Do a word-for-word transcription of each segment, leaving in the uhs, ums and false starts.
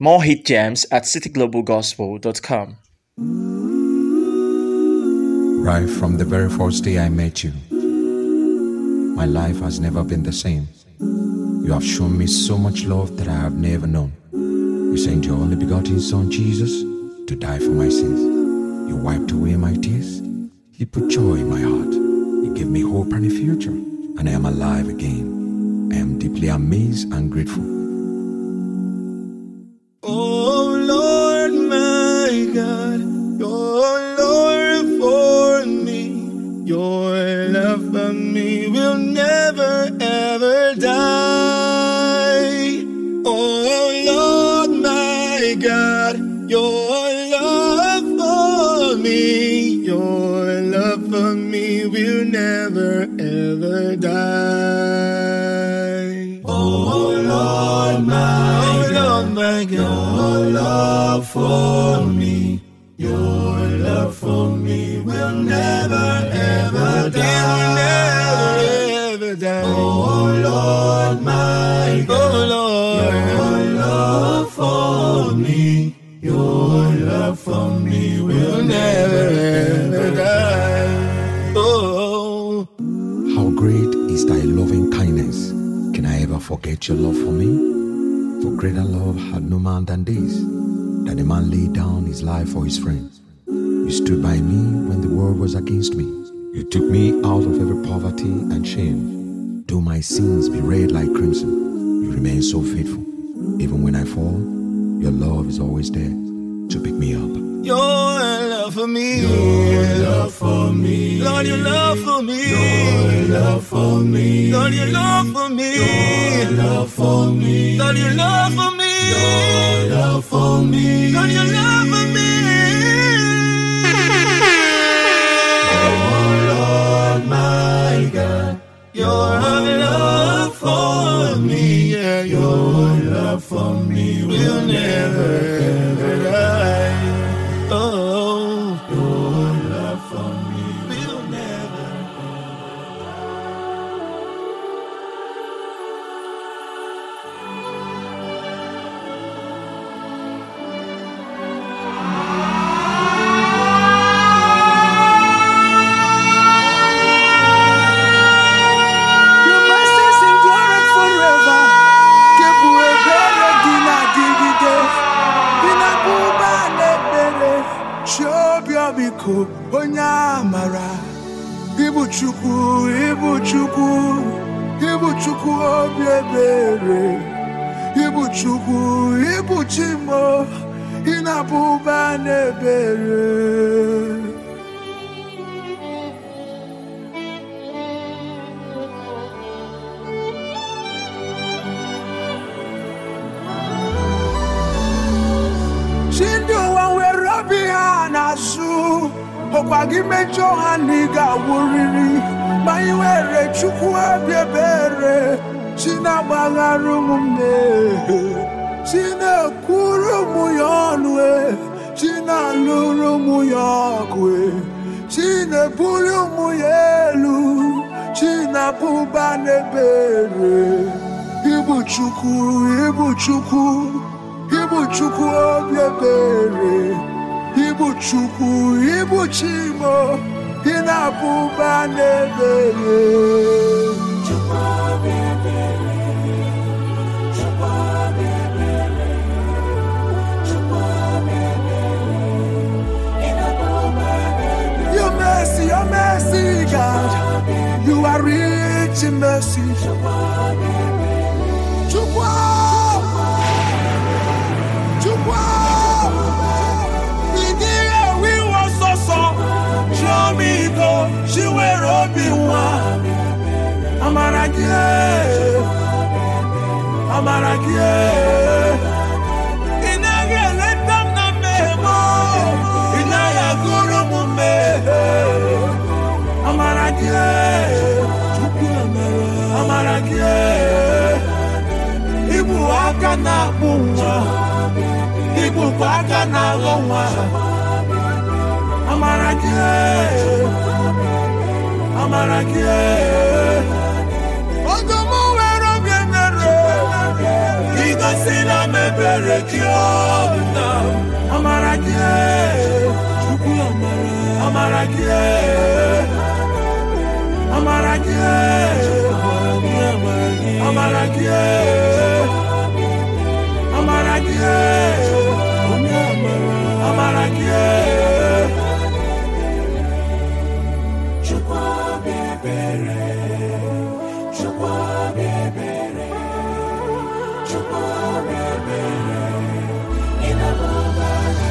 More hit gems at city global gospel dot com. Right from the very first day I met you, my life has never been the same. You have shown me so much love that I have never known. You sent your only begotten Son, Jesus, to die for my sins. You wiped away my tears. You put joy in my heart. You gave me hope and a future, and I am alive again. I am deeply amazed and grateful. Oh Lord, my God, your Lord for me, your love for me will never ever die. Oh Lord, my God, your love for me, your love for me will never ever die. Oh Lord, my God, my God, your love for me, your love for me will never ever die. Never ever die. Oh Lord, my God, oh Lord, your love for me, your love for me will never ever die. Oh, how great is thy loving kindness! Can I ever forget your love for me? For greater love had no man than this, that a man laid down his life for his friends. You stood by me when the world was against me. You took me out of every poverty and shame. Though my sins be red like crimson, you remain so faithful. Even when I fall, your love is always there to pick me up. your love for me, your love for me, Lord, your love for me, your love for me, Lord, your love for me, your love for me, Lord, your love for me, your love for me, Lord, your love for me. Oh Lord, my God, your love for me, yeah, your love for me will never ever die. Oh, your love for me will never Your mercies endure forever. Keep away better than I did it. Binabuba nebere. Shobia biko onyamara. Ibu chuku, ibu chuku, ibu chuku obiebere. Ibu chuku, ibu chimo. Inabuba nebere. Chindo wanwe robi hanasu Okwagi mejo haniga wuriri Maiwere chukwu ebiebere China bagaru mumne China kuru muyonwe China luru muyokwe China bulu muyelu China buba nebere Ibu chukwu, ibu chukwu Ibu chukwu obiebere, Ibu chukwu, Ibu chimo, Inabuba nebere. Chukwu obiebere, Chukwu obiebere, Chukwu obiebere, Inabuba nebere. Your mercy, your mercy, God, you are rich in mercy. Chukwu obiebere, Chukwu. Show me go, she wear obi wa. Amarakie, Amarakie. Inage letam na memo, inaya guru mume. Amarakie, Amarakie. Ibu aka na bunga, Ibu aka na gonga. Amarakie, Amarakie. Ogomo wero bienere, Iga Asina mebere kiona amaragie chuku amara amaragie amaragie amaragie amaragie amaragie chuku bebere chuku bebere chuku bebere ina baba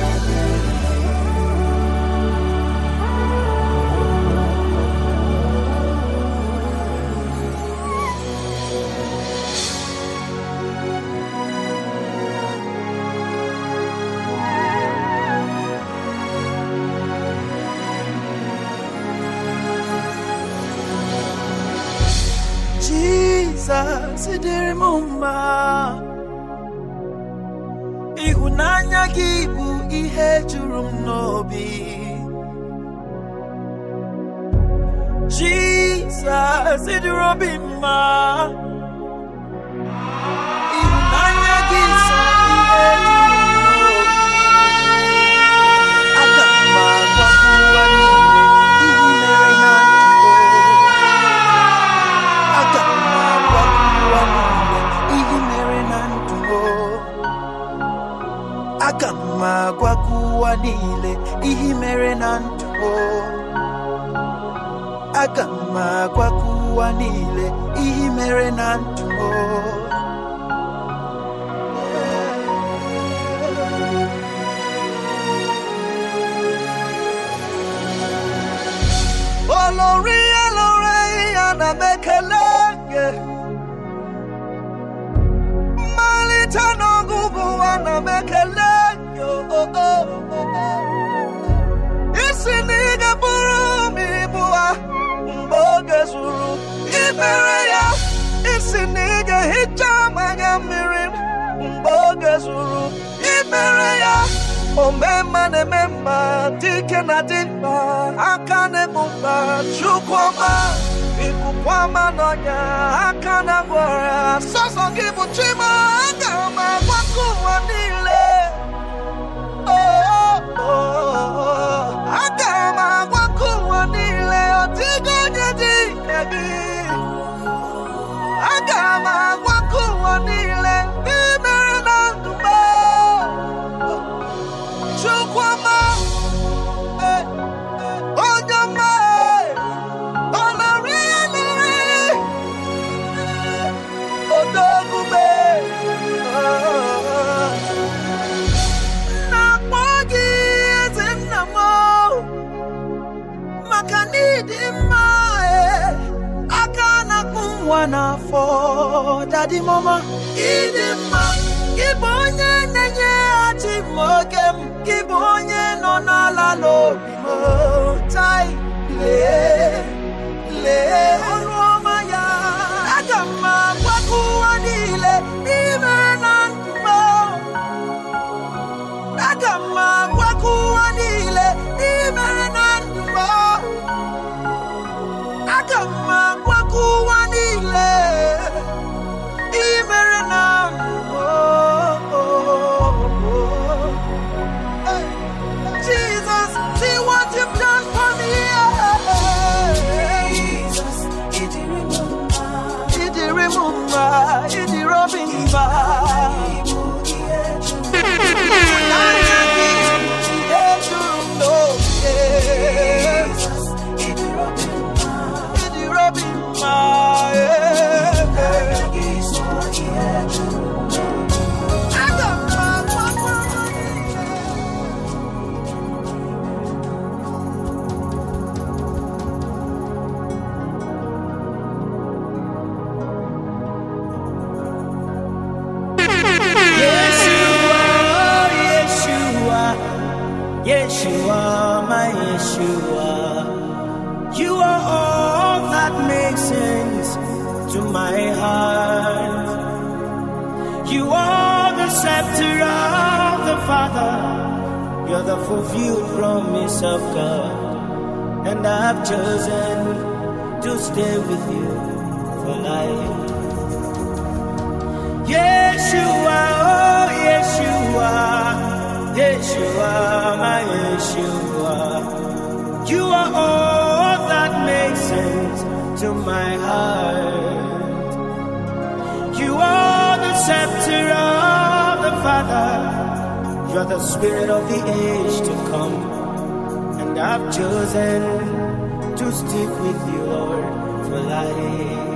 Jesus, idiri mumba. Ihunanya gibu ihe juru m n'obi. Jesus, idiri obi mma. Ihunanya gibu ihe juru m n'obi. Aga m agwa ụwa niile ihe mere na ndụ. Aga m agwa ụwa niile ihe mere na ndụ. Aga m agwa ụwa niile ihe mere na ndụ. Aga m agwa ụwa niile ihe mere na ndụ. Olori olori ana mekele Malita no gugu ana mekele yo oh oh Isiniga buru mi bua mboge zuru imere ya Isiniga hijama mirim mboge zuru imere ya Omema ne mema dike na dikpa akane mumba chukwama ikukwama nonya akana gwara soso gibu chima agama wakuwa nile oh oh oh agama wakuwa nile otigo nyedi ebi agama wakuwa nile imere na ndumba chukwama eh onyama Wana for daddy mama idima kibonye nenye ati mogem kibonye nonala lobi mo tai le le oloma ya agama kwakuwa nile imenantumo agama kwakuwa nile imenantumo agama kwakuwa Jesus, see what you've done for me. Jesus, Idi remember, Idi remember, Idi remember. Yeshua, my Yeshua, you are all that makes sense to my heart. You are the scepter of the Father, you're the fulfilled promise of God, and I've chosen to stay with you for life. Yeshua, oh Yeshua, Yeshua, my Yeshua. You are all that makes sense to my heart. You are the scepter of the Father. You are the Spirit of the age to come. And I've chosen to stick with you, Lord, for life.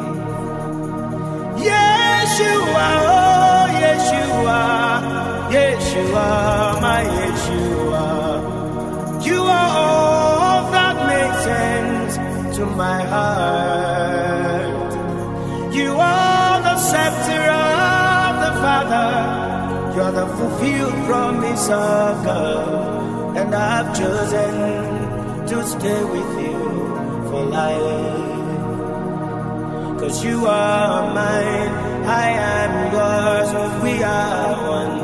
Yeshua, oh Yeshua, Yeshua, my Yeshua. You are all that makes sense to my heart. You are the scepter of the Father. You are the fulfilled promise of God. And I've chosen to stay with you for life. 'Cause you are mine, I am yours, we are one.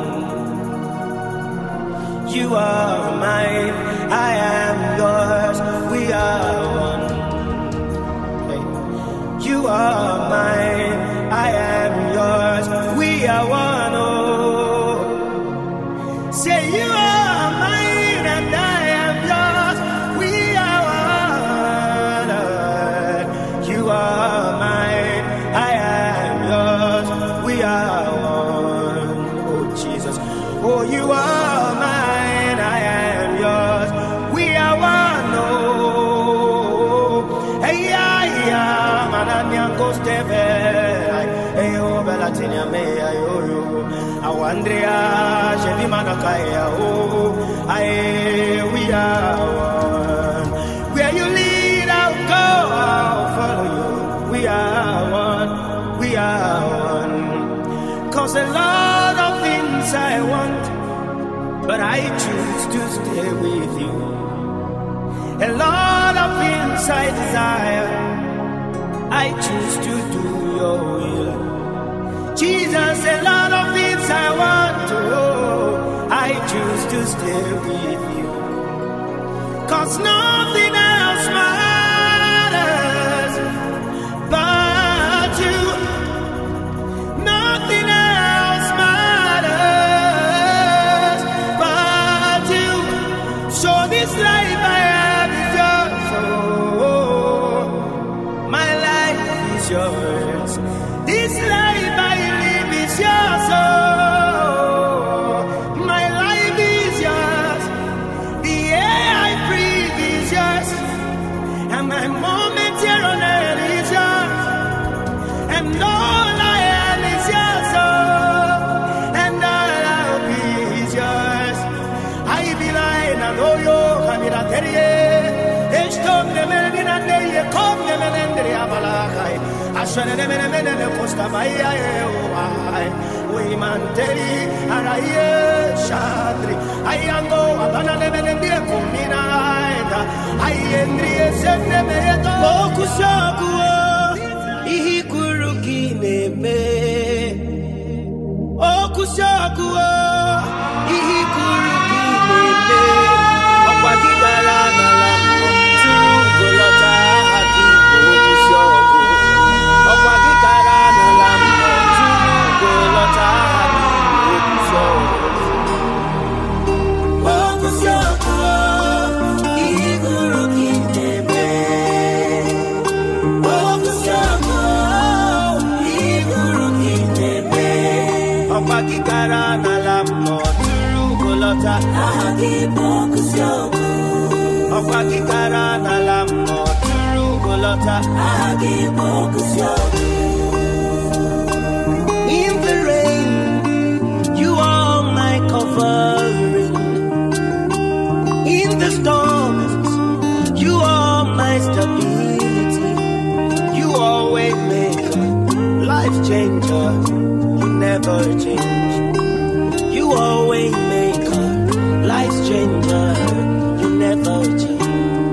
You are mine, I am yours, we are one. Hey. You are mine, I am yours, we are one. Oh, say you are mine and I am yours, we are one. You are mine, I am yours, we are one. Oh Jesus, oh you are mine, I am yours, we are one. Oh, hey yeah, yeah, mananya kosteve, hey oh belatinia me ayo yo, awandria shevi manakaya oh, aye we are one. Where you lead, I'll go, I'll follow you. We are one, we are one. 'Cause a lot of things I want, but I choose to stay with you. A lot of things I desire, I choose to do your will. Jesus, a lot of things I want to know, I choose to stay with you. 'Cause nothing else matters but you. Nothing else matters but you. So this life I have is yours. Oh, my life is yours. This life I live is yours. Oh, my life is yours. The air I breathe is yours. And my moment here on earth is yours. And all I am is yours. Oh, and all I'll be is yours. I be lying and oh yo, I'm in a terrier. Estom de menina de come de menendri abalai. I shall never never never post a my eye. We manteri araye shadri. I am go abana de menendri kumina. I endri sende meto. Okusaku ihikuru kineme. Okusaku ihikuru kineme. Okwakigala na lambo turugolota haki okusaku. Okwakigala na lambo turugolota haki okusaku. Okusaku ihikuru kineme. Okusaku ihikuru kineme. Okwakigala na lambo turugolota haki okusaku. Okwakigala na lambo turugolota haki okusaku. In the rain, you are my covering. In the storms, you are my stability. You always make a life changer. You never change. You always make a life changer. You never change.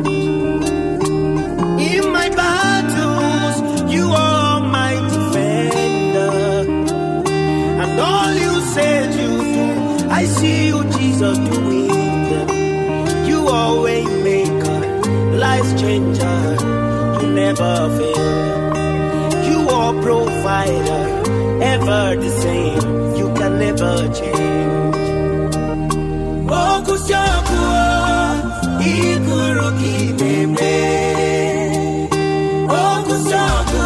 In my battles, you are my defender. And all you said you do, I see you, Jesus, doing them. You always make a life changer. You never fail. You are provider. ever the same. You can never change. Okushaku ikuruki neme. Okushaku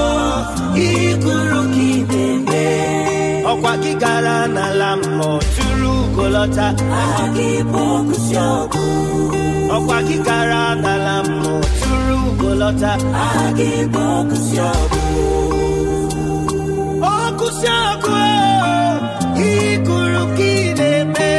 ikuruki neme. Okwa kigara na lambo turu golota. Akibokushaku. Okwa kigara na lambo turu golota. Akibokushaku. Okushaku ikuruki neme.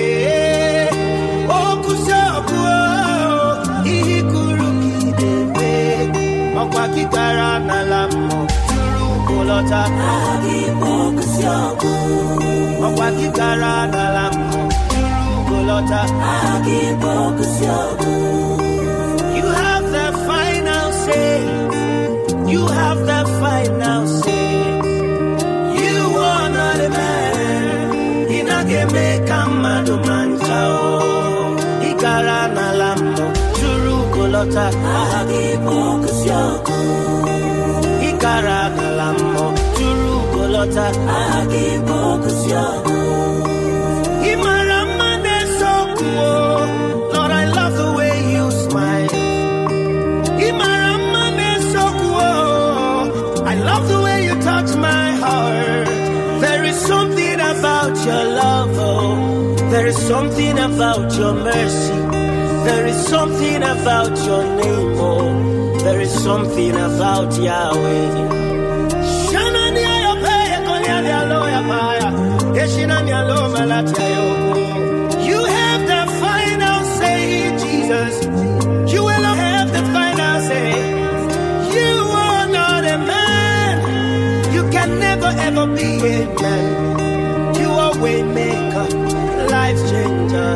Okushaku ikuruki neme. Okwa kigara na lambo turu golota. Akibokushaku. Okwa kigara na lambo turu golota. Akibokushaku. You have the final say. You have the final say. You are not a man. Inageme kamado manjao. Ikara na lambo turu golota. Akibokushaku. Ikara na lambo turu golota. Akibokushaku. Imaramane sokuo. Lord, I love the way you smile. Imaramane sokuo. I love the way you touch my heart. There is something about your love, oh. There is something about your mercy. There is something about your name, oh. There is something about Yahweh. Shana ni ayopeye konya ni alo ya paya. Yeshina ni alo malati ayoko. You have the final say, Jesus. You will have the final say. You are not a man. You can never ever be a man. You are way maker, life changer.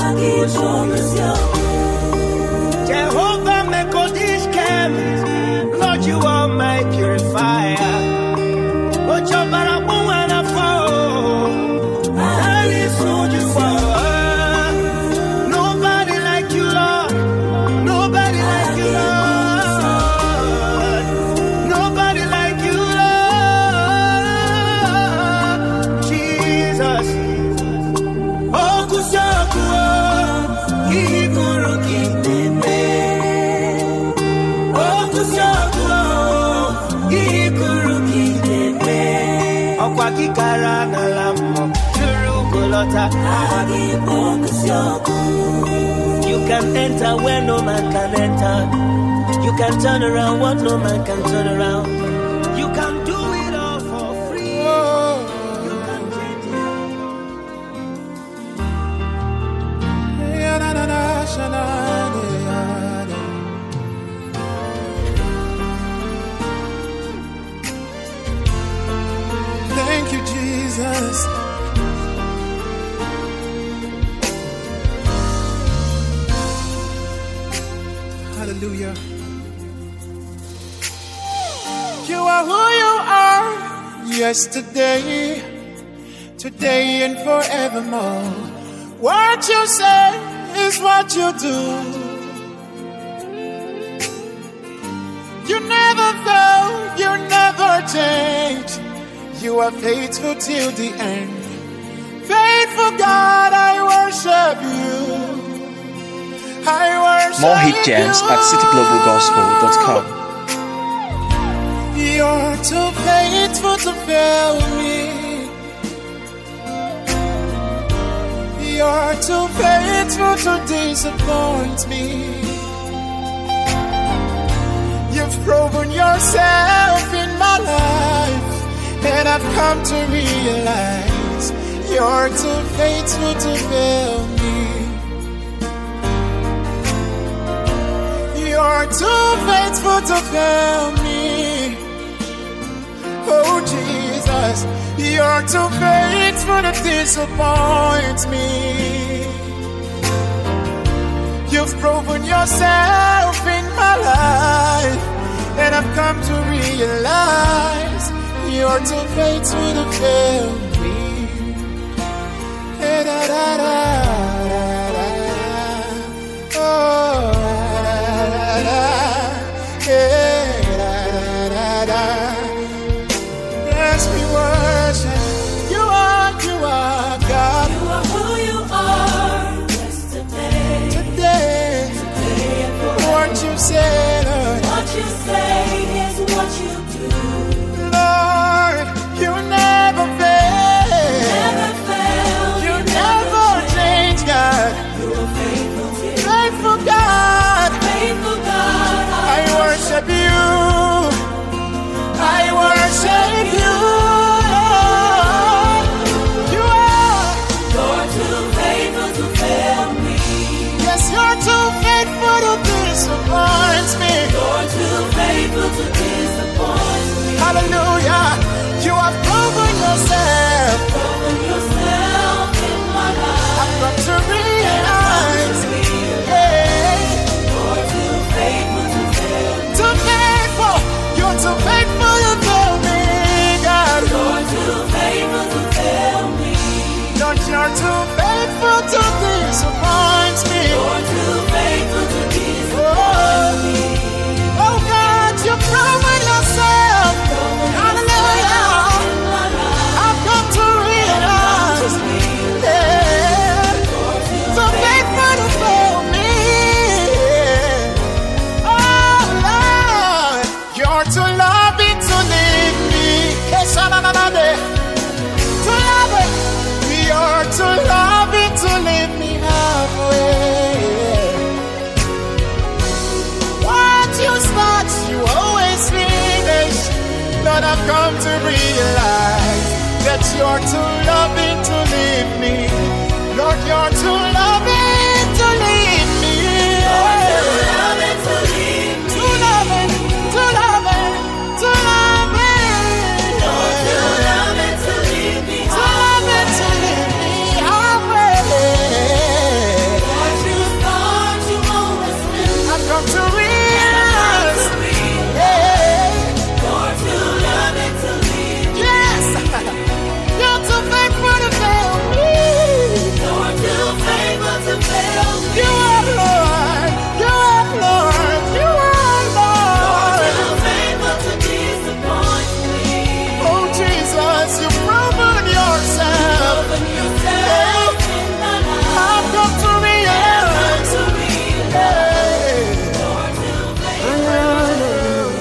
Jehovah Mekodish Kem. Lord, you are my purifier. But your barabuana fall. That is who you are. Nobody like you, Lord. Nobody like you, Lord. Nobody like you, Lord. Jesus. Okushaku ikuruki neme. Okushaku ikuruki neme. Okwa kikara na lambo turu golota. Akibokushaku. You can enter where no man can enter. You can turn around what no man can turn around. You can do it all for free. You can change it. Thank you, Jesus. Hallelujah. You are who you are, yesterday, today, and forevermore. What you say is what you do. You never fail, you never change. You are faithful till the end. Faithful God, I worship you. I worship More hit jams you. at city global gospel dot com. You're too faithful to fail me. You're too faithful to disappoint me. You've proven yourself in my life, and I've come to realize you're too faithful to fail me. You're too faithful to fail me. Oh Jesus, you're too faithful to disappoint me. You've proven yourself in my life, and I've come to realize you're too faithful to fail me. Hey, da, da, da, da, da. Oh, da, da, da. Hey, da, da, da, da. Yes, we were. Yes, you're too faithful to disappoint me. You're too faithful to disappoint me. Hallelujah. You have proven yourself. Proven yourself in my life. I've got to realize. Yeah. You're too faithful to fail. Too faithful. You're too faithful to fail me, God. You're too faithful to fail me. Lord, you're too faithful to disappoint me. You're too faithful to disappoint Oh, me. oh God, you've proven yourself. Hallelujah. I've come to realize. Yeah. So faithful to fail me. Oh Lord, you're too loving to leave me. To love it. You're too loving to leave me halfway. What you start, you always finish. Lord, I've come to realize that you're too loving to leave me. Lord, you're too loving to leave me. Too loving to leave me. Too loving, too loving, too loving. Too loving to leave me. Too loving to leave me halfway. What you thought you always knew. I've come to Come realize. to realize. Yeah. You're too loving to leave me. Yes. You're too faithful to fail me. You're too faithful to fail me. You are Lord. You are Lord. You are Lord. Too faithful to disappoint me. Oh Jesus, you've proven yourself. Open yourself in my life. I've come to Come realize. to realize. Hey. You're too faithful.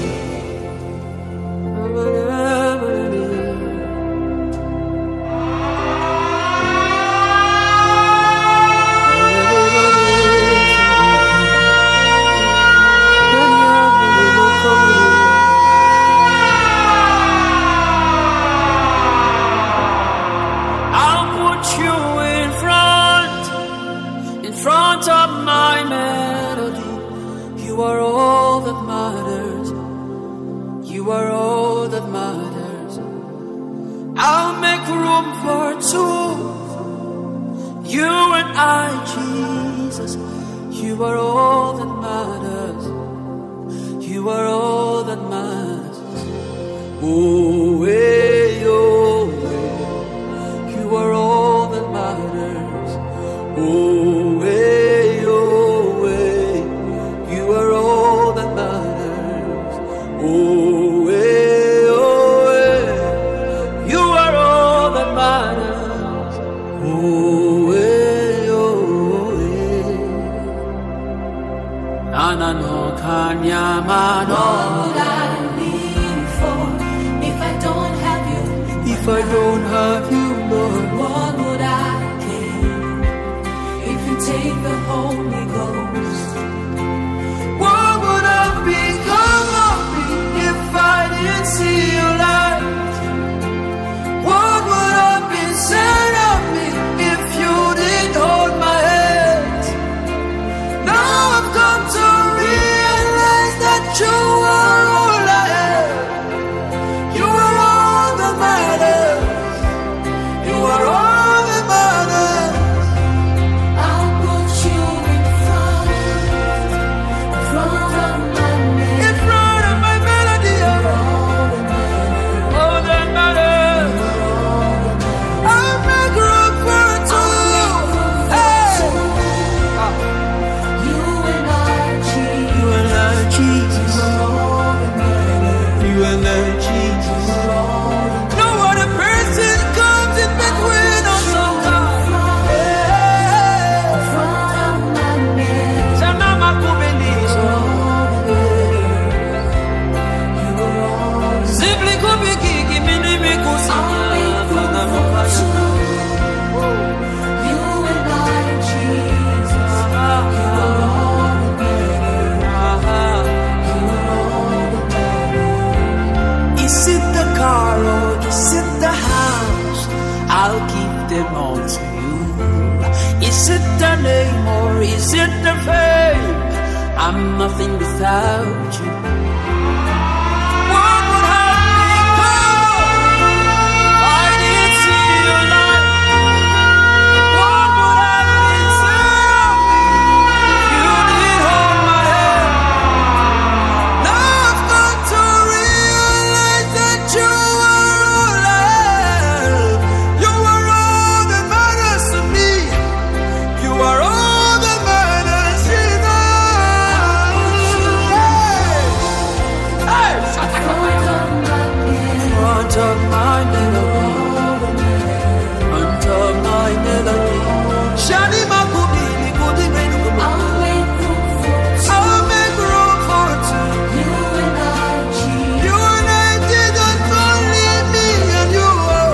I'll put you in front, in front of my melody. You are all that matters. You are all that matters. I'll make room for two. You and I, Jesus. You are all that matters. You are all that matters. Oh, hey, oh, hey. You are all that matters. Oh, hey, oh, hey. You are all that matters. Oh, hey, oh, hey. You are all that matters. Oh, hey, oh, hey. Anano kanyamano. What would I live for if I don't have you? If I don't have you, Lord. What would I gain if you take the Holy Ghost? What would have become of me if I didn't see your light? What would have been said of me if you didn't hold my hand? Now I've come to realize that you are Is it the name or is it the fame? I'm nothing without you. What would have become if I didn't see your light? What would have been said if you didn't hold my hand? Now I've got to realize that you are all I have. You are all that matters to me. You are all that matters, Jesus. Hey, front of my melody, front of my melody. Shani makubili kudi menu kubu. I'll make room for two. You and I, Jesus. You and I didn't only me and you.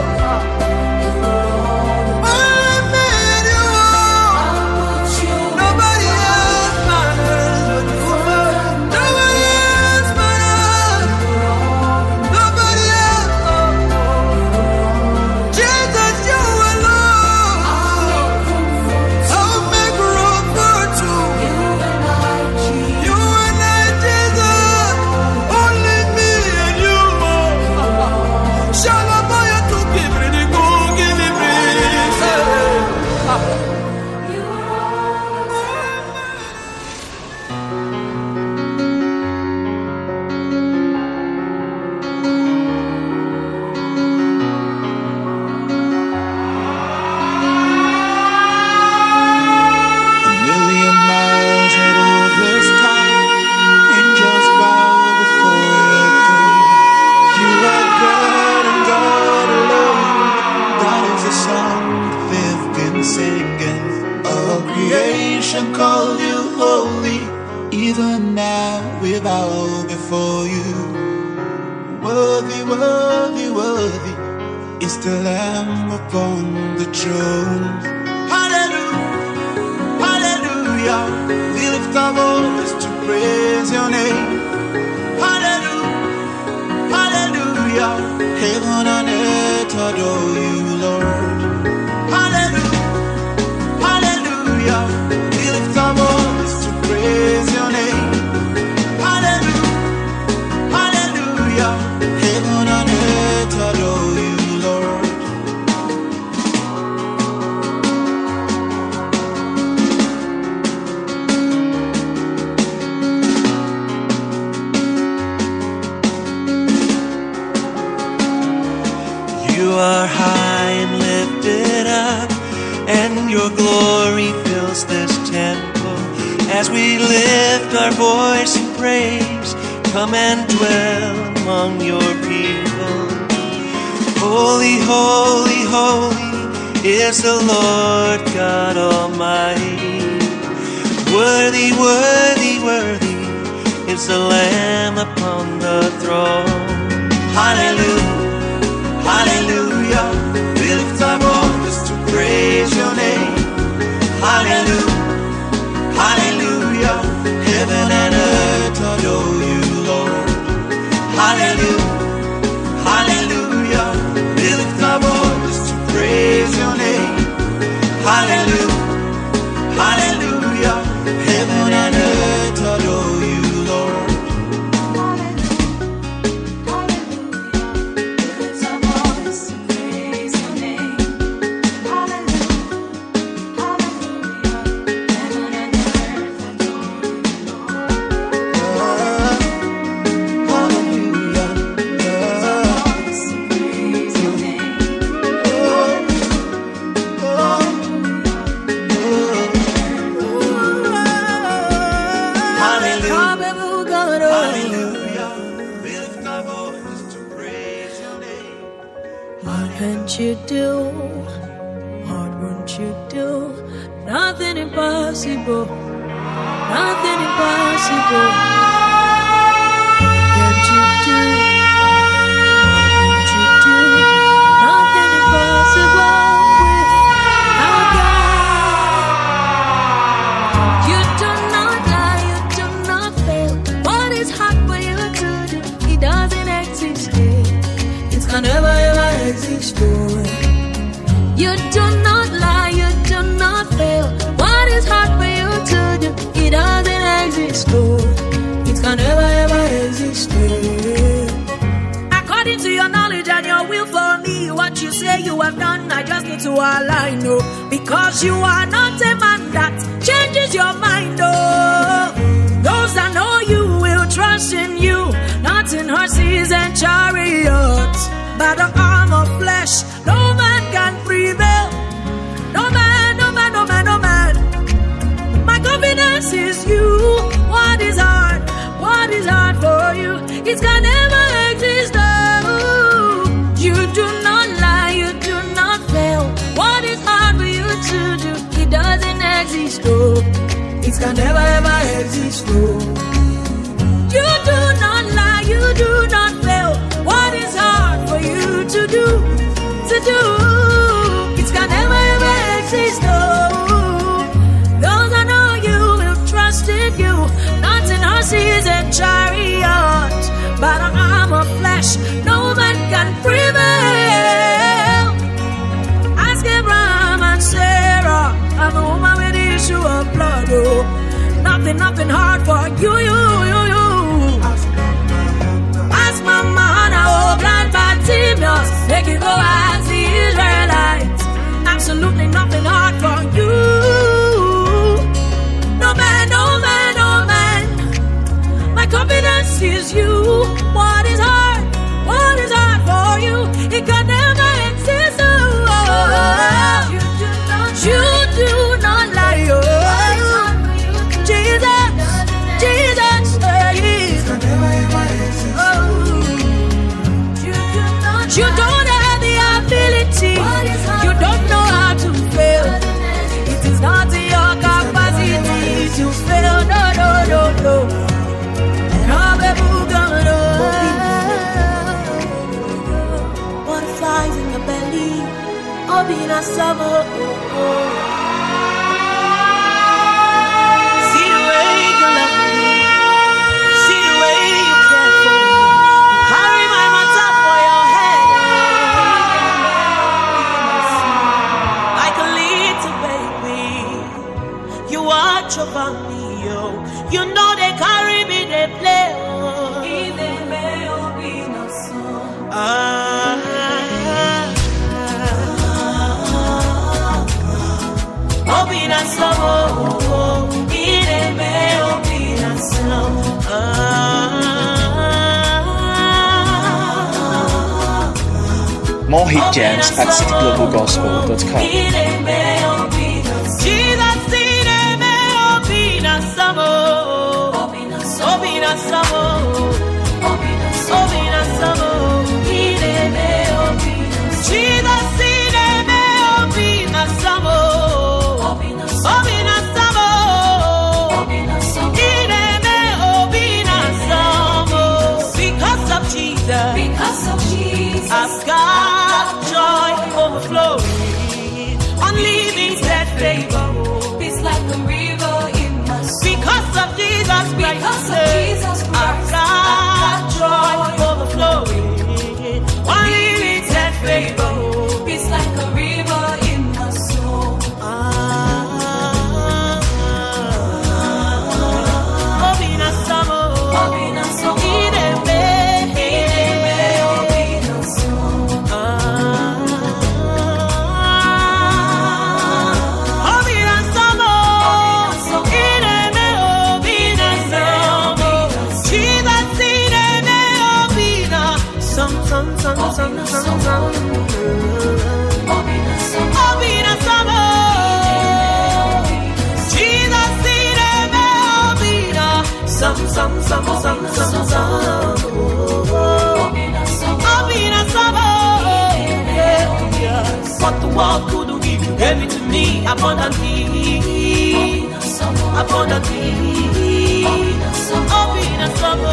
Only me and you. Nobody else matters but you. Nobody else matters. Nobody else. Jesus, you alone. I'll make room for two. You and I, Jesus. Only me and you. Shalabaya to give me the go, give me praise. A million miles out over time, angels bow before your throne. You are God and God alone. That is the song they've been singing. All creation call you holy. Even now we bow before you. Worthy, worthy, worthy is the Lamb upon the throne. Hallelujah. Hallelujah, we lift our voice to praise your name. Hallelujah, hallelujah, heaven and earth adore you, Lord. Hallelujah, hallelujah, we lift our voice to praise your name. Hallelujah, hallelujah, heaven and earth adore you, Lord. You are high and lifted up, and your glory fills this temple. As we lift our voice in praise, come and dwell among your people. Holy, holy, holy is the Lord God Almighty. Worthy, worthy, worthy is the Lamb upon the throne. Hallelujah. Hallelujah, we lift our voice to praise your name. Hallelujah, hallelujah, heaven and earth adore you, Lord. Hallelujah, hallelujah, we lift our voice to praise your name. Hallelujah, hallelujah, heaven and earth adore you, Lord. Can't you do? What won't you do? Nothing impossible. Nothing impossible. Can't you do? Won't you do? Nothing impossible with our God. You do not lie. You do not fail. What is hard for you to do? It doesn't exist yet. It can never ever exist. You do not lie, you do not fail. you say you have done, I just need to align, oh. Because you are not a man that changes your mind, oh. Those that know you will trust in you, not in horses and chariots. By the arm of flesh, no man can prevail. No man, no man, no man, no man. My confidence is you. What is hard? What is hard for you? It can never exist, oh. You do not lie, you do not fail. What is hard for you to do? It doesn't exist, oh. It can never ever exist, oh. You do not lie, you do not fail. What is hard for you to do? To do? It can never ever exist, oh. Those I know you will trust in you, not in horses and chariots, but an arm of flesh. No man can prevail. Ask Abraham and Sarah, I'm a woman with the issue of blood, oh. Nothing, nothing hard for you, you, you, you. Ask Mama Hannah, oh, blind Bartimaeus, make it go as the Israelites. Absolutely nothing hard for you. No man, no man, no man. My confidence is you. What is hard? What is hard for you? It can never exist. Oh, you do not, you do not lie. Oh, Jesus, Jesus, oh, you do not. You don't have the ability. You don't know how to fail. It is not in your capacity to fail. No, no, no, no. Butterflies in the belly, Obina summer. See the way you love me, see the way you care for me. Carry my matter for your head, like a little baby. You watch over me, yo. You know they carry me, they play. Oh. Ah, Obina Samo, Ireme, Obina Samo. More hit jams at city global gospel dot com. Jesus, Ireme, Obina Samo, Obina Samo, Obina Samo. Jesus, Ireme, Obina Samo, Obina Samo, Ireme, Obina Samo. Because of Jesus, because of Jesus, I've got joy overflowing, unlimited favor. It's like a river in my soul. Because of Jesus Christ, because of Jesus Christ, I've got joy overflowing, unlimited favor. It's like a river in my soul. Ah, Obina Samo, Obina Samo, Ireme, Ireme, Obina Samo. Ah, Obina Samo, Ireme, Obina Samo. Jesus, Ireme, Obina, some, some, some, some, some, some. Obina Samo, Jesus, Ireme, Obina, some, some, some, some, some, some. Obina Samo, what the world couldn't give, you gave it to me abundantly, abundantly. Obina Samo,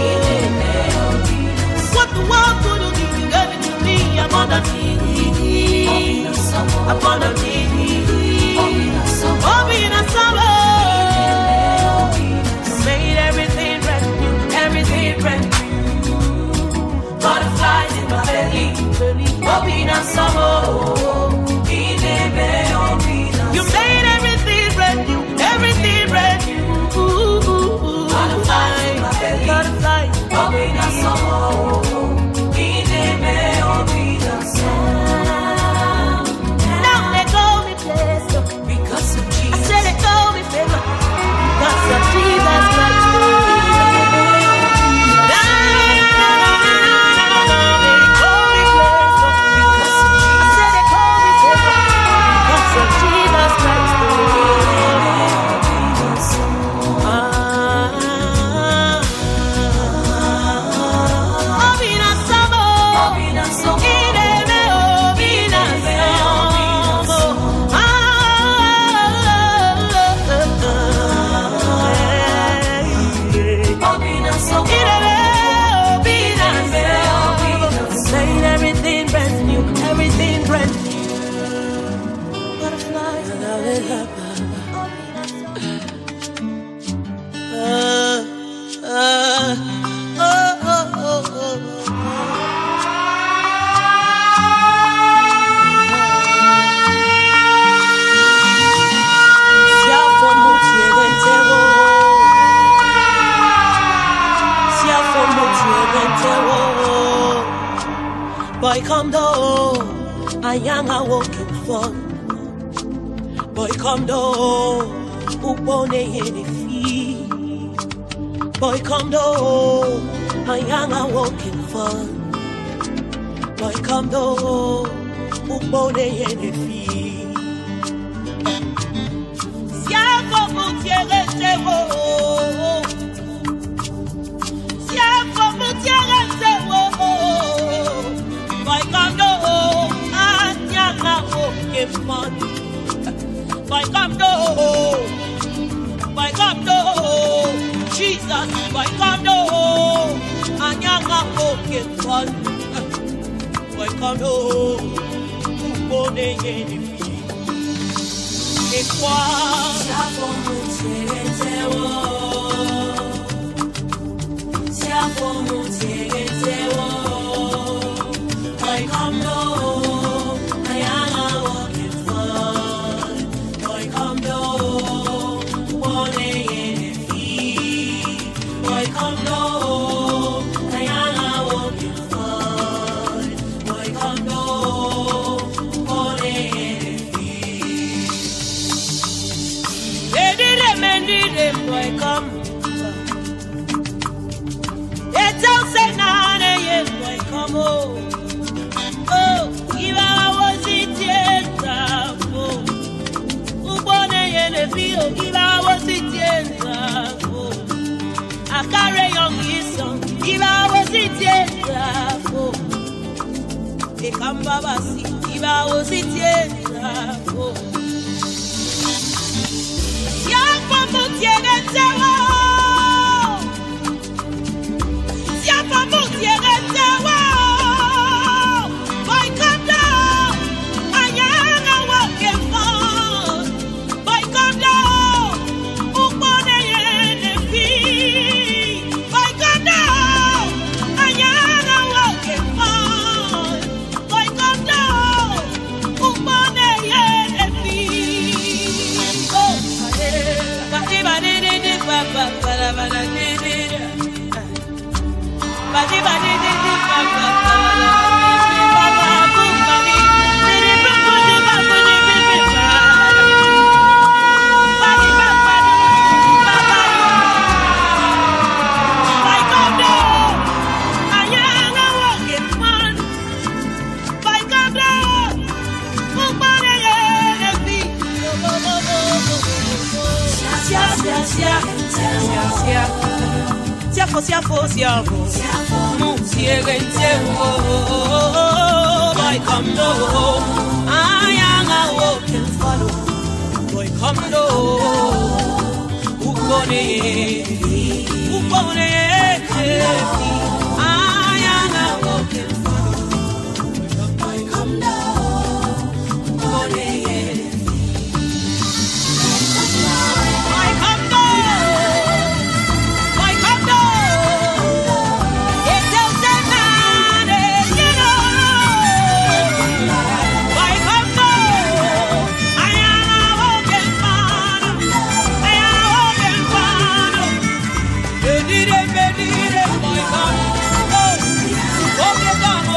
what the world couldn't give, you gave it to me abundantly, abundantly. Obina Samo, made everything brand new, everything brand new. Butterflies in my belly, Obina Samo, you made everything brand new, everything brand new. Butterflies in my belly, Obina Samo, Obina Samo. Boy, come down, I am a walking fun. Boy, come down, upone in the feet. Boy, come down, I am a walking fun. Boy, come down, upone in the feet. Siamo mutiere sewo, siamo mutiere sewo. Boy, come down, I am a walking fun. Boy, come down, boy, come down, Jesus, boy, come down, and you're not walking fun. Boy, come down, upon the enemy. Et quoi? Siamo mutiere siamo mutiere boy, come down, I am a walking fun. Boy, come down, one in the feet. Boy, come down, I am a walking fun. Boy, come down, one in the feet. They did it, men did it, boy, come. It's all say none, yes, boy, come home. Oh, give our city and Safo. Ubone yene fio, give our city and Safo. I carry young son, give our city and Safo. They come baba see, give our city and Safo. Young Papa Tiene Tewo. Young Papa Tiene Tewo. Badi badi di di ba ba ba ba ba bu badi di di ba bu di ba bu di bi bi ba badi ba badi ba badi by God down I am a walking man by God down bu badi ye le bi sia sia sia sia sia Siafo, siafo, siafo, mutiere ntewo. Boy, come down, I am a walking follow. Boy, come down, upone, upone, I am a walking follow. Boy, come down, upone. Come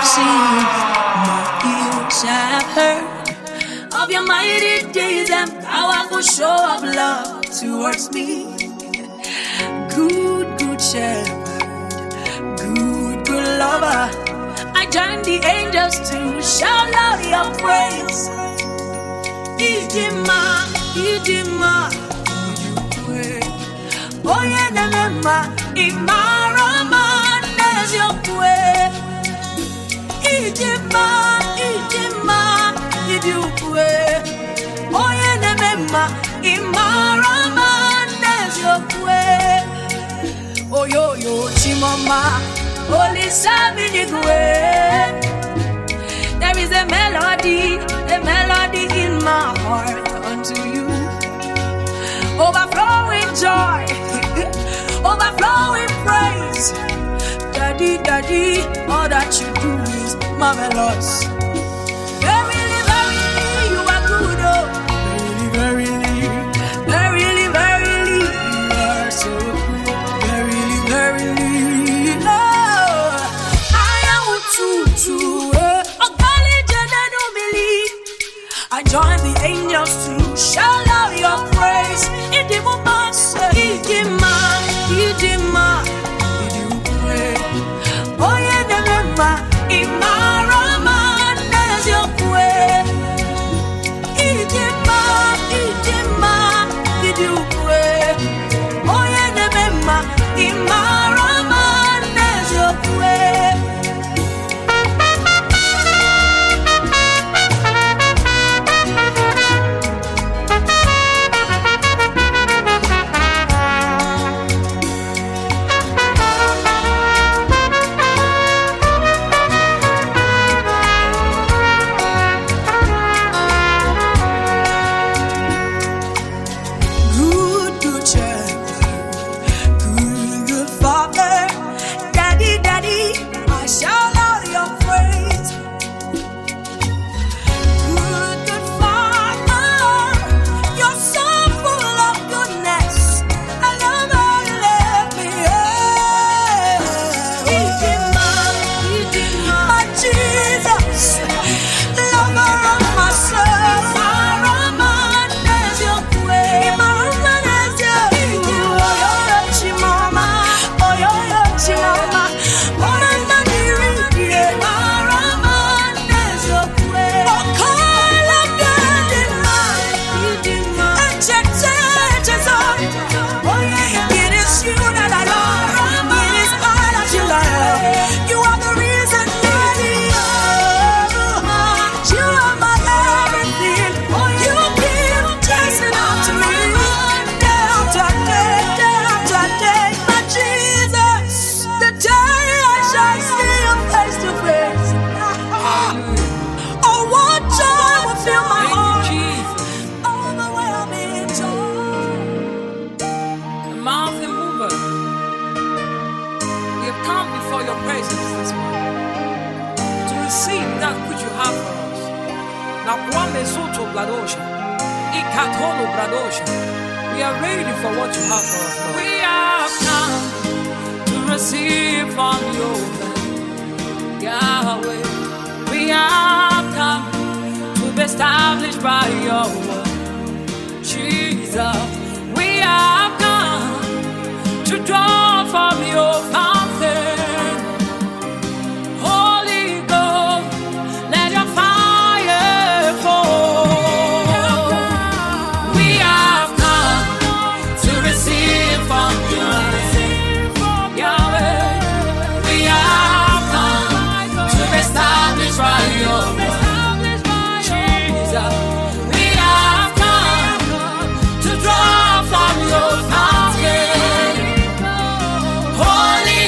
have seen, my ears have heard of your mighty deeds and powerful show of love towards me. Good, good shepherd, good, good lover. I join the angels to shout out your praise. Idima, Idima, oh yeah, Nema, Imarama, there's your way. Idima, Idima, Idukwe, oh yeah, Nema, Imarama, there's your way. Oh yo yo, Chimama, Holy Saminigwe. There is a melody, a melody in my heart unto you. Overflowing joy, overflowing praise. Daddy, daddy, all that you do is marvelous. Verily, verily, you are good, oh. Verily, verily, verily, verily, you are so good. Verily, verily, oh. I am too, too, I join the angels to shout out your praise. Idima, Idima, Idima, Idukwe. Oh yeah, Nema, Imarama, there's your way. Idima, Idima, Idukwe. Oh yeah, Nema, Imarama, there's your way. We are ready for what you have for us, Lord. We have come to receive from you, Yahweh. We have come to be established by your word, Jesus. We have come to draw from your fountain. Holy Ghost, let your fire fall. Holy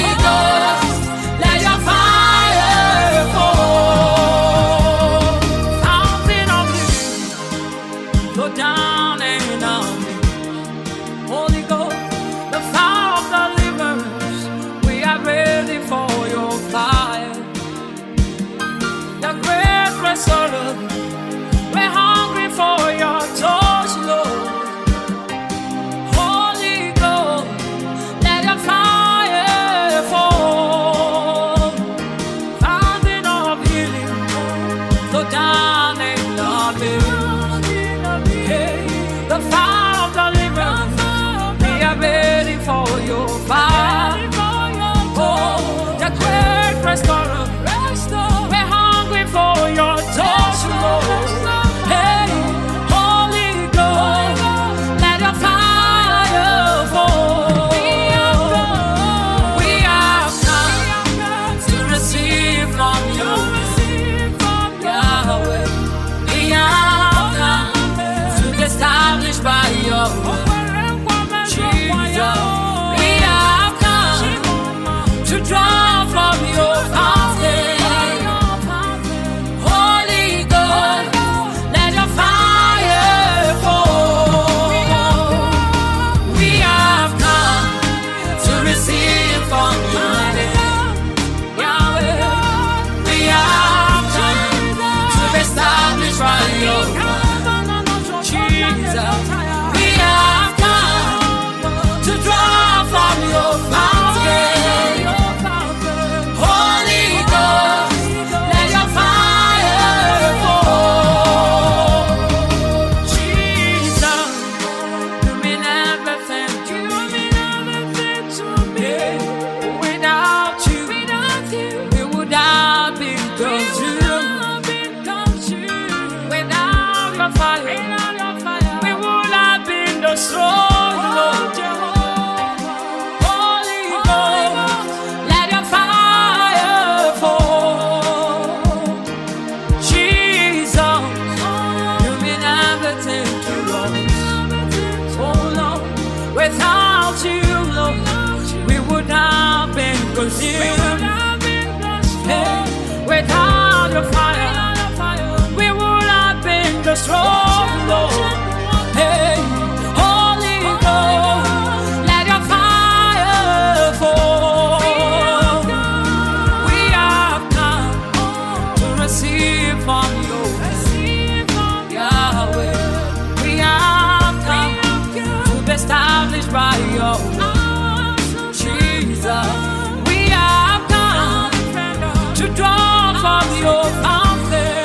from your fountain.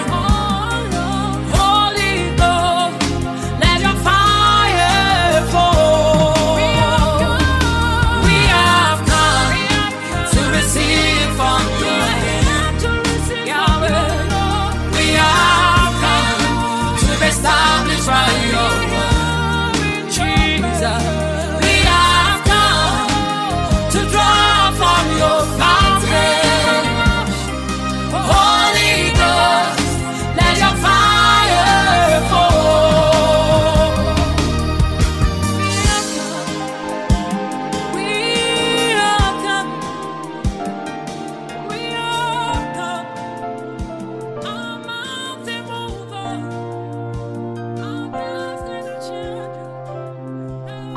Holy Ghost, let your fire fall. We have come to receive from your hand, Yahweh. We have come to be established by your word, Jesus. We have come to draw from your fountain. Holy Ghost, let your fire fall. We have come, we have come, our mountain mover, our blessed children.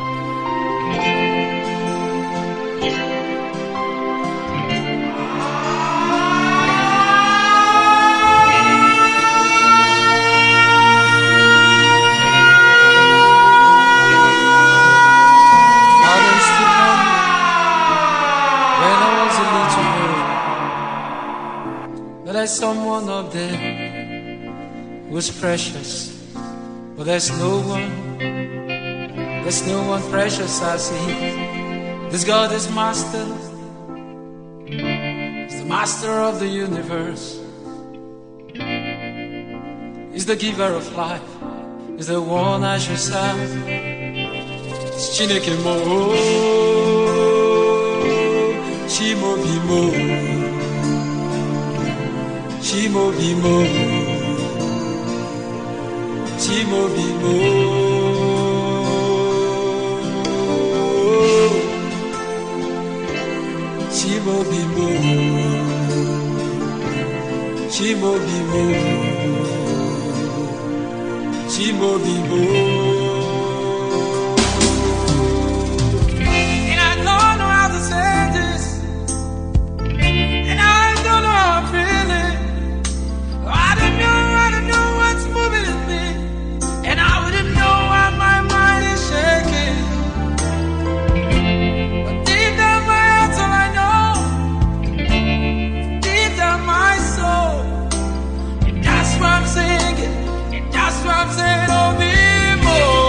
Others to come when I was a little boy. But there's someone up there who's precious. But there's no one, there's no one precious as he. This God is master. He's the master of the universe. He's the giver of life. He's the one I should serve. Chineke mo, Chimo bimo, Chimo bimo, Chimo bimo, Chimo bimo, Chimo bimo, Chimo bimo. And I don't know how to say this, and I don't know how I'm feeling. I don't know, I don't know what's moving in me, and I wouldn't know why my mind is shaking. But deep down my heart, all I know, deep down my soul, and that's why I'm singing, and that's why I'm saying, oh, me more.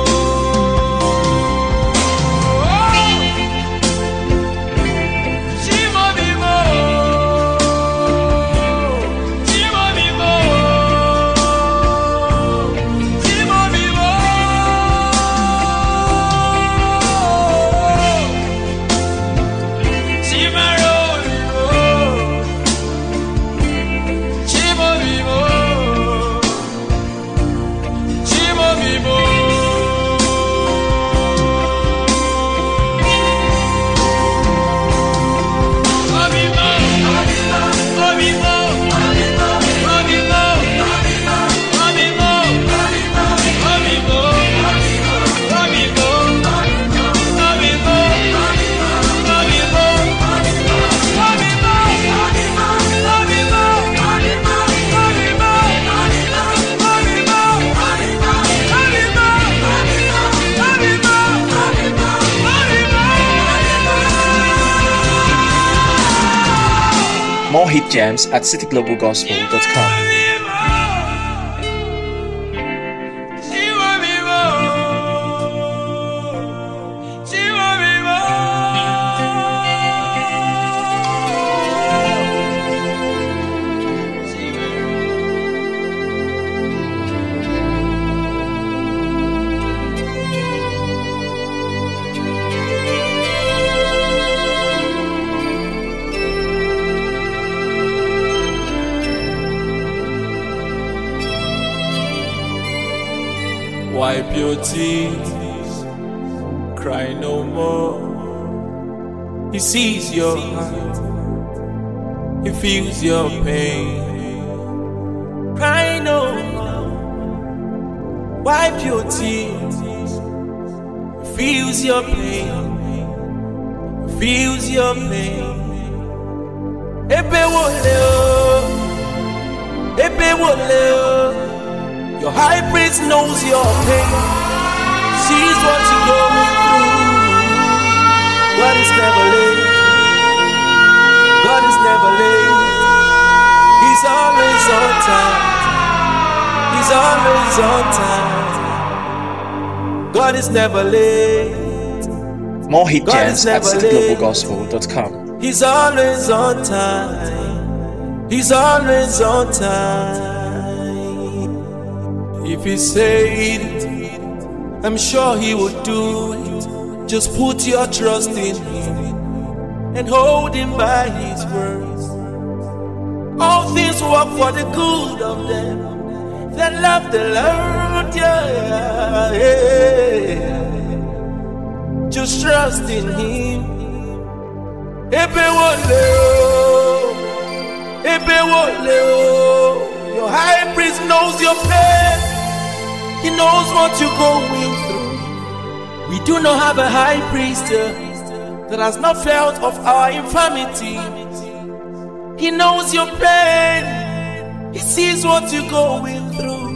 More hit jams at city global gospel dot com. Wipe your tears, cry no more. He sees your heart, he feels your pain. Cry no more, wipe your tears, he feels your pain, he feels your pain. Ebe wole o, ebe wole o. Your high priest knows your pain, sees what you're going through. God is never late, God is never late. He's always on time. God is never late. More hit jams at city global gospel dot com. He's always on time. He's always on time. If he said it, I'm sure he would do it. Just put your trust in him and hold him by his words. All things work for the good of them that love the Lord. Yeah, yeah. Just trust in him. Your high priest knows your pain. He knows what you're going through. We do not have a high priest uh, that has not felt of our infirmity. He knows your pain. He sees what you're going through.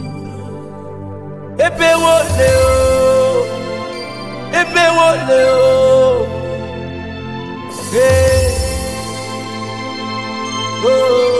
Hey. Oh.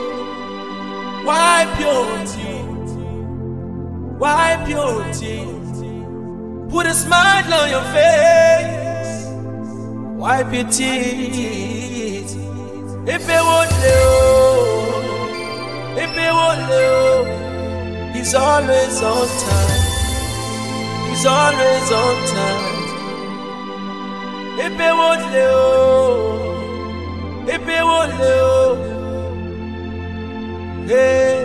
Wipe your tears. Wipe your tears. Put a smile on your face. Wipe your tears. If it won't live, if it won't live, he's always on time. He's always on time. If it won't live, if it won't live, hey,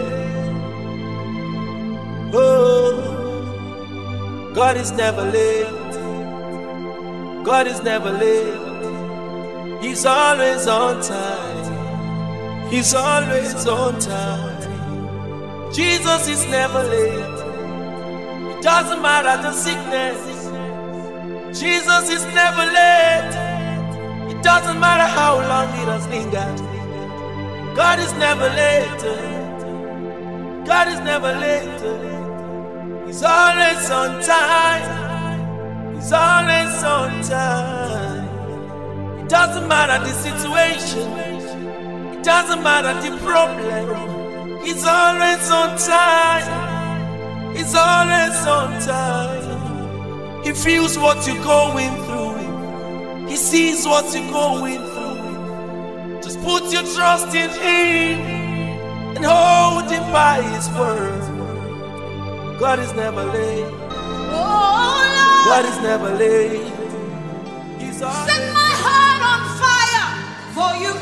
oh, God is never late. God is never late. He's always on time. He's always on time. Jesus is never late. It doesn't matter the sickness. Jesus is never late. It doesn't matter how long it has lingered. God is never late. God is never late. He's always on time. He's always on time. It doesn't matter the situation. It doesn't matter the problem. He's always on time. He's always on time. He feels what you're going through. He sees what you're going through. Just put your trust in him and hold him by his word. God is never late. God is never late. He's always set my heart on fire for you.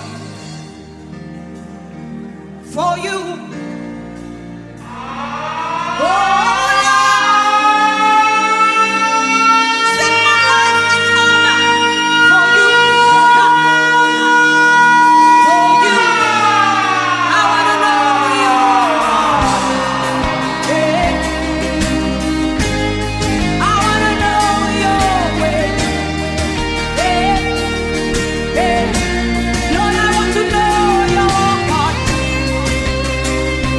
For you. Oh, set my life in order for you. For you. I wanna know you. Hey. I wanna know your way. Hey. Hey. Lord, I want to know your heart.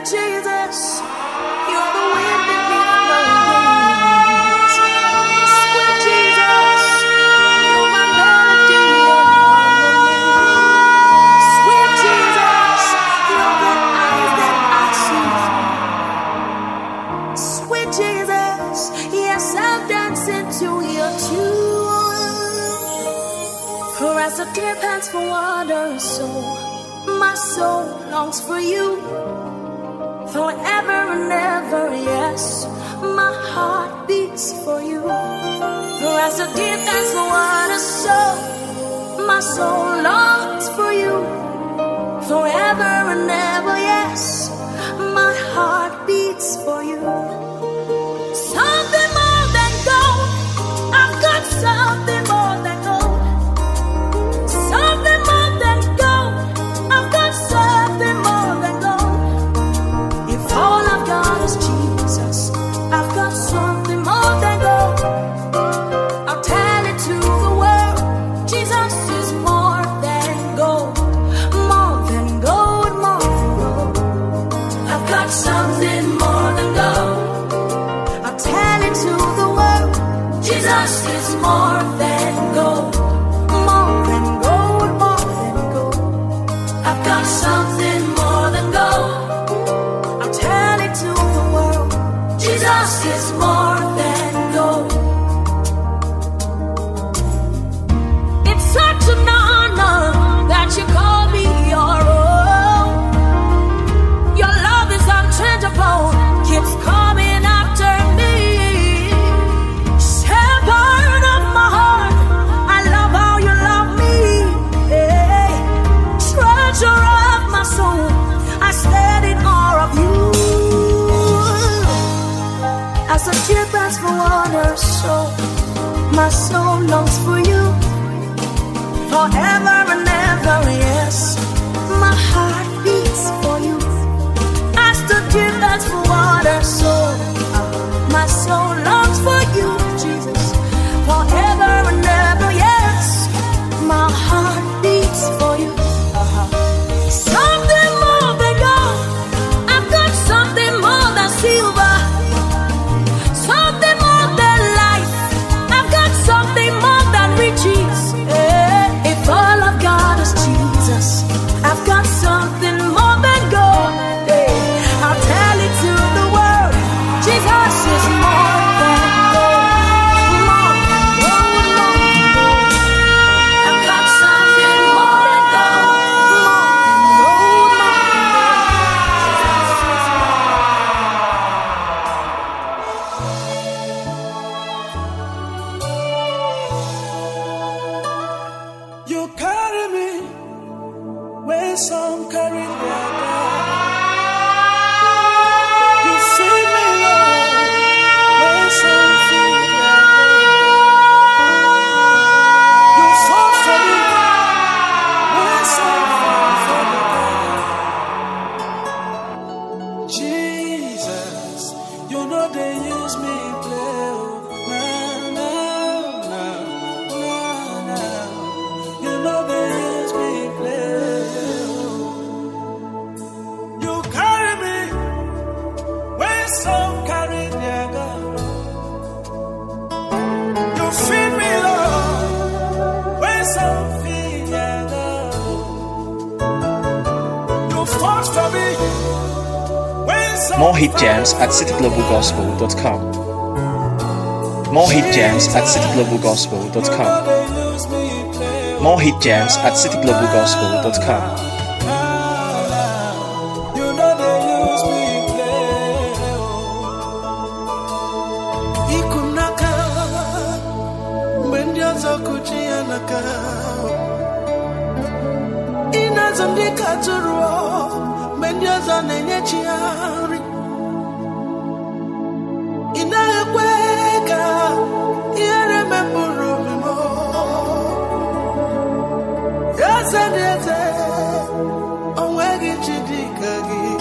Jesus, you're the wind beneath my wings. Sweet Jesus, you're my melody and harmony. Sweet Jesus, you're the eyes that I see. Sweet Jesus, yes, I'll dance into your tune. For as the deer pants for water, so my soul longs for you. Forever and ever, yes, my heart beats for you. For as the deer pants for water, so my soul longs for you. Forever and ever, yes, my heart beats for you. Something more than gold, I've got something more than gold. Something more than gold, I've got something more than gold. If all I've got is Jesus, I've got something more than gold. I'll tell it to the world, Jesus is more than gold. More than gold, more than gold. I've got something more than gold. I'll tell it to the world, Jesus is more than gold. More than gold, more than gold. I've got something more than gold. I'll tell it to the world, Jesus is more than gold. It's such an honor that you call me your own. Your love is unchangeable, keeps coming after me. Shepherd of my heart, I love how you love me. Hey. Treasure of my soul, I stand in awe of you. As the deer pants for water, so my soul longs for you. Forever and ever, yes, my heart beats for you. As the deer pants for water, so my soul longs for you, Jesus. Forever and ever, yes, my heart beats for you. Uh-huh. Something more than gold, I've got something more than silver. Something more than life, I've got something more than riches. Eh, If all I've got is Jesus, I've got something more than gold. Eh, I'll tell it to the world, Jesus is more than gold. More than gold, more than gold. I've got something more than gold. More than gold, more than You carry me where some carry their God. You feed me, Lord, where some feed their God. You fought for me where some fought for the God. Jesus, you know they use me play. Oh, no, no, no, no, no. You know they use me play. You carry me where some carry their God. You feed me, Lord, where some feed their God. You fought for me where some More hit jams at city global gospel dot com. More hit jams at city global gospel dot com. More hit jams at city global gospel dot com. You know they use me play. Ikunaka, mbendia zokuchi anaka. Inazandika turo, mbendia zanenye chiari. Inakweka, iere memburu mimo. Yes, and yes, oh, where get you dig again?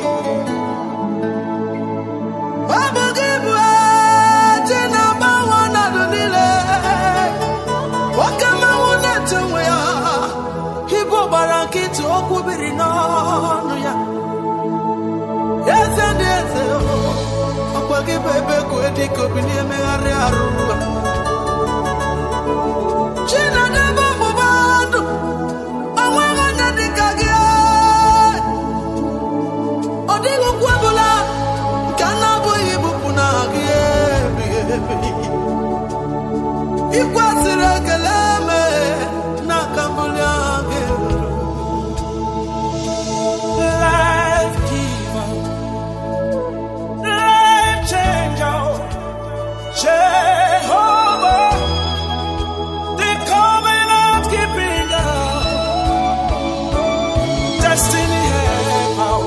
Baba give way, Tina Bawana Dunile. What come I want to wear? He go back into Okubiri, no, bebe kwedi kopini emegharị arụ Chinadebe mụbadụ onweghị onye dịka gị ọ dịghị okwu ọbụla nke a na-abụghị ibupụ na gị ikwesịrị ekele eme n'aka mbuli gị Life giver, life changer, Jehovah, the covenant keeping God, destiny helper,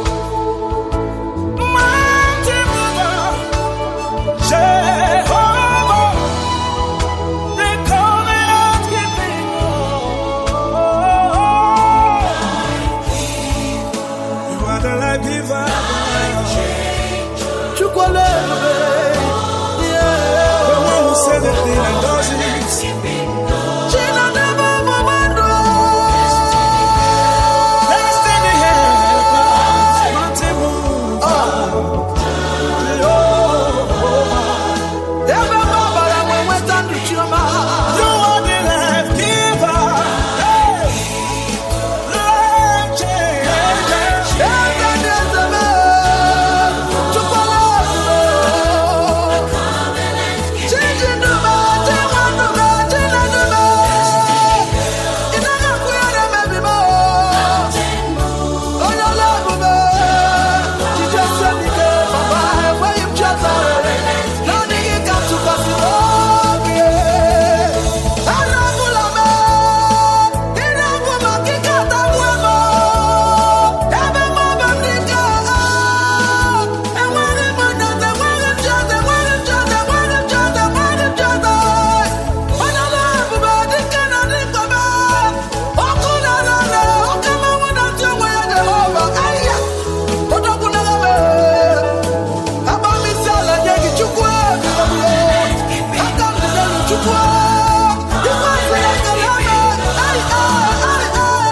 mighty mover, Jehovah, the covenant keeping God. You are the life giver. Chukwalebe The one who said the thing and does it. Chinadebe mụbadụ Destiny helper, mountain mover, Jehovah. ebe gbabara mgbe nweta ndụ chioma You are the life giver, hey, life changer. ebe dị ezebe Chukwalebe Chijindume Chinwandume Chinadube ị naghị akwụ ya na-emebibe onye ọla ebube Chijesebike papa enweghị m cheta naanị gị ka m tụkwasịrị obi arabụla m ị na-abụ maka ike atagbu ebe ebe mọba m dịka enweghị m ndata enweghị m cheta enweghị m cheta enweghị m cheta enweghị m cheta onye ọla ebube dịka na dịkọba ọkụ na-arara oke mmanwụ na-atụ onwe ya Jehova ahịhịa odogwu na-agaba agbamisi ala nye gị Chukwu ebube aka m dịrị Chukwu ikwesịrị ekele eme ai ai ai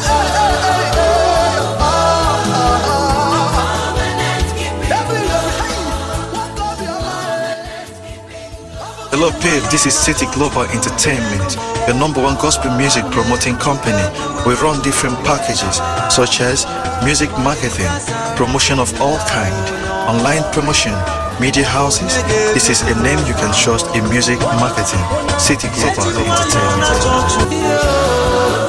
Hello, babe. This is City Global Entertainment, the number one gospel music promoting company. We run different packages such as music marketing, promotion of all kind, online promotion, media houses. This is a name you can trust in music marketing. City Global Entertainment.